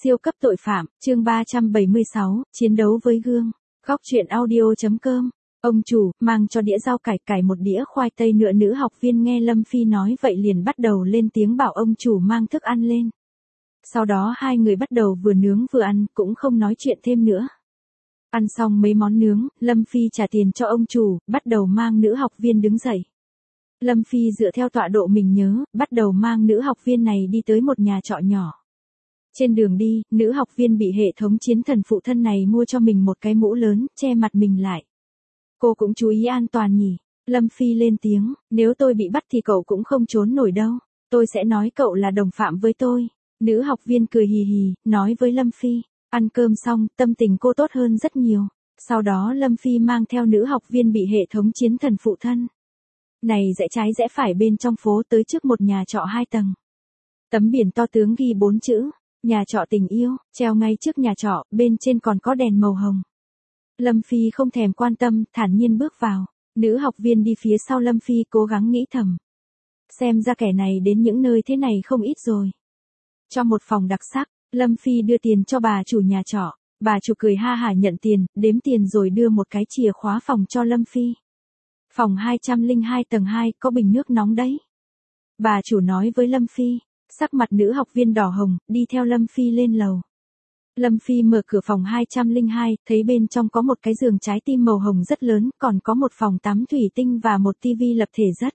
Siêu cấp tội phạm, chương 376, chiến đấu với gương. Góc truyện audio.com. Ông chủ, mang cho đĩa rau cải cải một đĩa khoai tây nữa. Nữ học viên nghe Lâm Phi nói vậy liền bắt đầu lên tiếng bảo ông chủ mang thức ăn lên. Sau đó hai người bắt đầu vừa nướng vừa ăn, cũng không nói chuyện thêm nữa. Ăn xong mấy món nướng, Lâm Phi trả tiền cho ông chủ, bắt đầu mang nữ học viên đứng dậy. Lâm Phi dựa theo tọa độ mình nhớ, bắt đầu mang nữ học viên này đi tới một nhà trọ nhỏ. Trên đường đi, nữ học viên bị hệ thống chiến thần phụ thân này mua cho mình một cái mũ lớn, che mặt mình lại. Cô cũng chú ý an toàn nhỉ? Lâm Phi lên tiếng, nếu tôi bị bắt thì cậu cũng không trốn nổi đâu. Tôi sẽ nói cậu là đồng phạm với tôi. Nữ học viên cười hì hì, nói với Lâm Phi. Ăn cơm xong, tâm tình cô tốt hơn rất nhiều. Sau đó Lâm Phi mang theo nữ học viên bị hệ thống chiến thần phụ thân này rẽ trái rẽ phải bên trong phố tới trước một nhà trọ 2 tầng. Tấm biển to tướng ghi 4 chữ. Nhà trọ tình yêu, treo ngay trước nhà trọ, bên trên còn có đèn màu hồng. Lâm Phi không thèm quan tâm, thản nhiên bước vào. Nữ học viên đi phía sau Lâm Phi cố gắng nghĩ thầm. Xem ra kẻ này đến những nơi thế này không ít rồi. Cho một phòng đặc sắc, Lâm Phi đưa tiền cho bà chủ nhà trọ. Bà chủ cười ha hả nhận tiền, đếm tiền rồi đưa một cái chìa khóa phòng cho Lâm Phi. Phòng 202 tầng 2 có bình nước nóng đấy. Bà chủ nói với Lâm Phi. Sắc mặt nữ học viên đỏ hồng, đi theo Lâm Phi lên lầu. Lâm Phi mở cửa phòng 202, thấy bên trong có một cái giường trái tim màu hồng rất lớn, còn có một phòng tắm thủy tinh và một tivi lập thể rất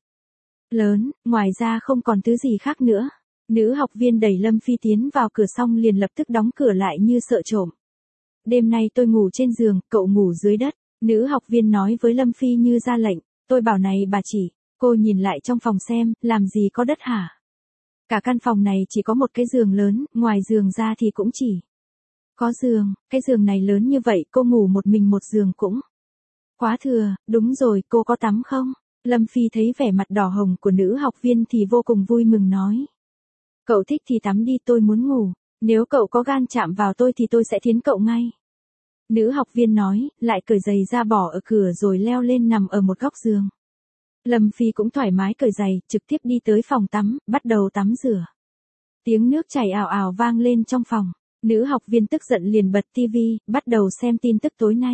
lớn, ngoài ra không còn thứ gì khác nữa. Nữ học viên đẩy Lâm Phi tiến vào cửa xong liền lập tức đóng cửa lại như sợ trộm. Đêm nay tôi ngủ trên giường, cậu ngủ dưới đất. Nữ học viên nói với Lâm Phi như ra lệnh, tôi bảo này bà chỉ, cô nhìn lại trong phòng xem, làm gì có đất hả? Cả căn phòng này chỉ có một cái giường lớn, ngoài giường ra thì cũng chỉ có giường, cái giường này lớn như vậy cô ngủ một mình một giường cũng quá thừa. Đúng rồi, cô có tắm không? Lâm Phi thấy vẻ mặt đỏ hồng của nữ học viên thì vô cùng vui mừng nói. Cậu thích thì tắm đi, tôi muốn ngủ, nếu cậu có gan chạm vào tôi thì tôi sẽ thiến cậu ngay. Nữ học viên nói, lại cởi giày ra bỏ ở cửa rồi leo lên nằm ở một góc giường. Lâm Phi cũng thoải mái cởi giày, trực tiếp đi tới phòng tắm, bắt đầu tắm rửa. Tiếng nước chảy ào ào vang lên trong phòng. Nữ học viên tức giận liền bật tivi, bắt đầu xem tin tức tối nay.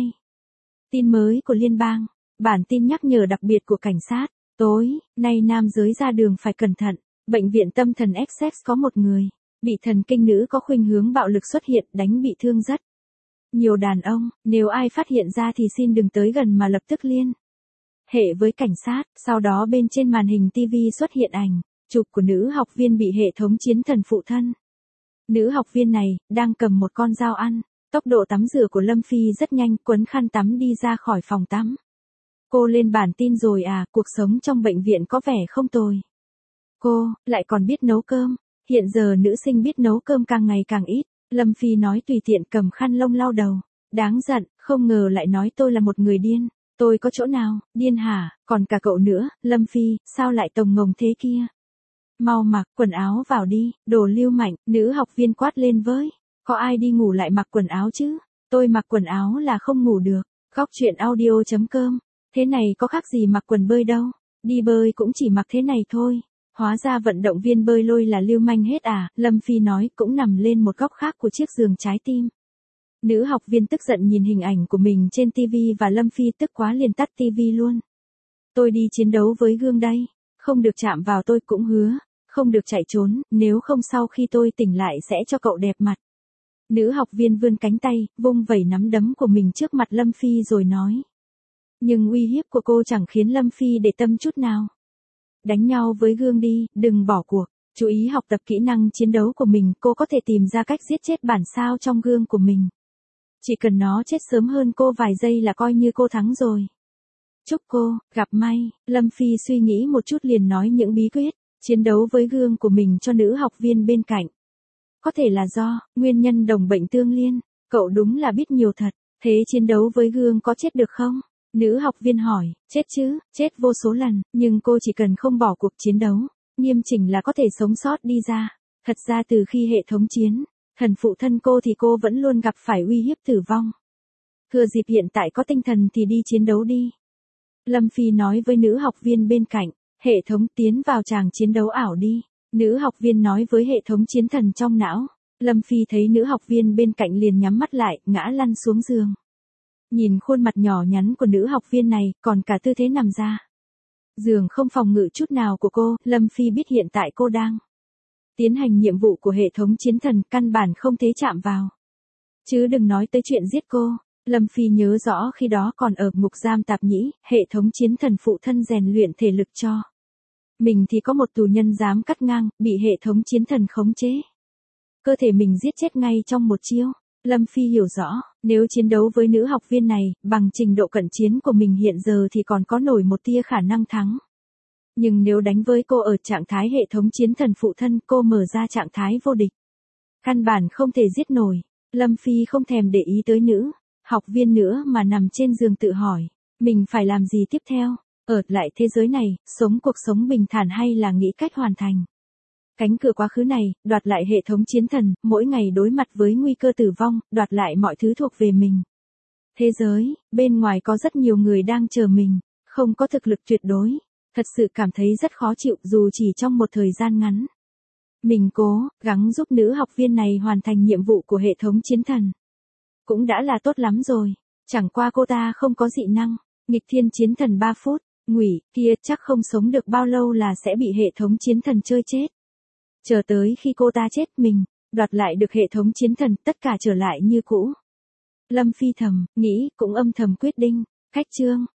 Tin mới của liên bang. Bản tin nhắc nhở đặc biệt của cảnh sát. Tối nay nam giới ra đường phải cẩn thận. Bệnh viện tâm thần Essex có một người bị thần kinh nữ có khuynh hướng bạo lực xuất hiện, đánh bị thương rất nhiều đàn ông. Nếu ai phát hiện ra thì xin đừng tới gần mà lập tức liên hệ với cảnh sát. Sau đó bên trên màn hình TV xuất hiện ảnh chụp của nữ học viên bị hệ thống chiến thần phụ thân. Nữ học viên này đang cầm một con dao ăn. Tốc độ tắm rửa của Lâm Phi rất nhanh, quấn khăn tắm đi ra khỏi phòng tắm. Cô lên bản tin rồi à, cuộc sống trong bệnh viện có vẻ không tồi. Cô lại còn biết nấu cơm. Hiện giờ nữ sinh biết nấu cơm càng ngày càng ít. Lâm Phi nói tùy tiện cầm khăn lông lau đầu. Đáng giận, không ngờ lại nói tôi là một người điên. Tôi có chỗ nào, điên hả, còn cả cậu nữa. Lâm Phi, sao lại tồng ngồng thế kia? Mau mặc quần áo vào đi, đồ lưu manh. Nữ học viên quát lên với. Có ai đi ngủ lại mặc quần áo chứ? Tôi mặc quần áo là không ngủ được. Góc truyện audio.com. Thế này có khác gì mặc quần bơi đâu. Đi bơi cũng chỉ mặc thế này thôi. Hóa ra vận động viên bơi lôi là lưu manh hết à? Lâm Phi nói, cũng nằm lên một góc khác của chiếc giường trái tim. Nữ học viên tức giận nhìn hình ảnh của mình trên TV và Lâm Phi tức quá liền tắt TV luôn. Tôi đi chiến đấu với gương đây. Không được chạm vào tôi cũng hứa. Không được chạy trốn, nếu không sau khi tôi tỉnh lại sẽ cho cậu đẹp mặt. Nữ học viên vươn cánh tay, vung vẩy nắm đấm của mình trước mặt Lâm Phi rồi nói. Nhưng uy hiếp của cô chẳng khiến Lâm Phi để tâm chút nào. Đánh nhau với gương đi, đừng bỏ cuộc. Chú ý học tập kỹ năng chiến đấu của mình, cô có thể tìm ra cách giết chết bản sao trong gương của mình. Chỉ cần nó chết sớm hơn cô vài giây là coi như cô thắng rồi. Chúc cô, gặp may. Lâm Phi suy nghĩ một chút liền nói những bí quyết chiến đấu với gương của mình cho nữ học viên bên cạnh. Có thể là do nguyên nhân đồng bệnh tương liên. Cậu đúng là biết nhiều thật. Thế chiến đấu với gương có chết được không? Nữ học viên hỏi. Chết chứ, chết vô số lần. Nhưng cô chỉ cần không bỏ cuộc chiến đấu nghiêm chỉnh là có thể sống sót đi ra. Thật ra từ khi hệ thống chiến thần phụ thân cô thì cô vẫn luôn gặp phải uy hiếp tử vong. Thừa dịp hiện tại có tinh thần thì đi chiến đấu đi. Lâm Phi nói với nữ học viên bên cạnh. Hệ thống tiến vào tràng chiến đấu ảo đi. Nữ học viên nói với hệ thống chiến thần trong não. Lâm Phi thấy nữ học viên bên cạnh liền nhắm mắt lại, ngã lăn xuống giường. Nhìn khuôn mặt nhỏ nhắn của nữ học viên này, còn cả tư thế nằm ra. Giường không phòng ngự chút nào của cô, Lâm Phi biết hiện tại cô đang tiến hành nhiệm vụ của hệ thống chiến thần, căn bản không thể chạm vào. Chứ đừng nói tới chuyện giết cô. Lâm Phi nhớ rõ khi đó còn ở ngục giam tạp nhĩ, hệ thống chiến thần phụ thân rèn luyện thể lực cho mình thì có một tù nhân dám cắt ngang, bị hệ thống chiến thần khống chế. Cơ thể mình giết chết ngay trong một chiêu. Lâm Phi hiểu rõ, nếu chiến đấu với nữ học viên này, bằng trình độ cận chiến của mình hiện giờ thì còn có nổi một tia khả năng thắng. Nhưng nếu đánh với cô ở trạng thái hệ thống chiến thần phụ thân, cô mở ra trạng thái vô địch. Căn bản không thể giết nổi. Lâm Phi không thèm để ý tới nữ học viên nữa mà nằm trên giường tự hỏi, mình phải làm gì tiếp theo? Ở lại thế giới này, sống cuộc sống bình thản hay là nghĩ cách hoàn thành cánh cửa quá khứ này, đoạt lại hệ thống chiến thần, mỗi ngày đối mặt với nguy cơ tử vong, đoạt lại mọi thứ thuộc về mình. Thế giới, bên ngoài có rất nhiều người đang chờ mình, không có thực lực tuyệt đối, thật sự cảm thấy rất khó chịu dù chỉ trong một thời gian ngắn. Mình cố gắng giúp nữ học viên này hoàn thành nhiệm vụ của hệ thống chiến thần. Cũng đã là tốt lắm rồi, chẳng qua cô ta không có dị năng, nghịch thiên chiến thần 3 phút, ngụy kia chắc không sống được bao lâu là sẽ bị hệ thống chiến thần chơi chết. Chờ tới khi cô ta chết mình, đoạt lại được hệ thống chiến thần, tất cả trở lại như cũ. Lâm Phi thầm, nghĩ, cũng âm thầm quyết định, cách chương.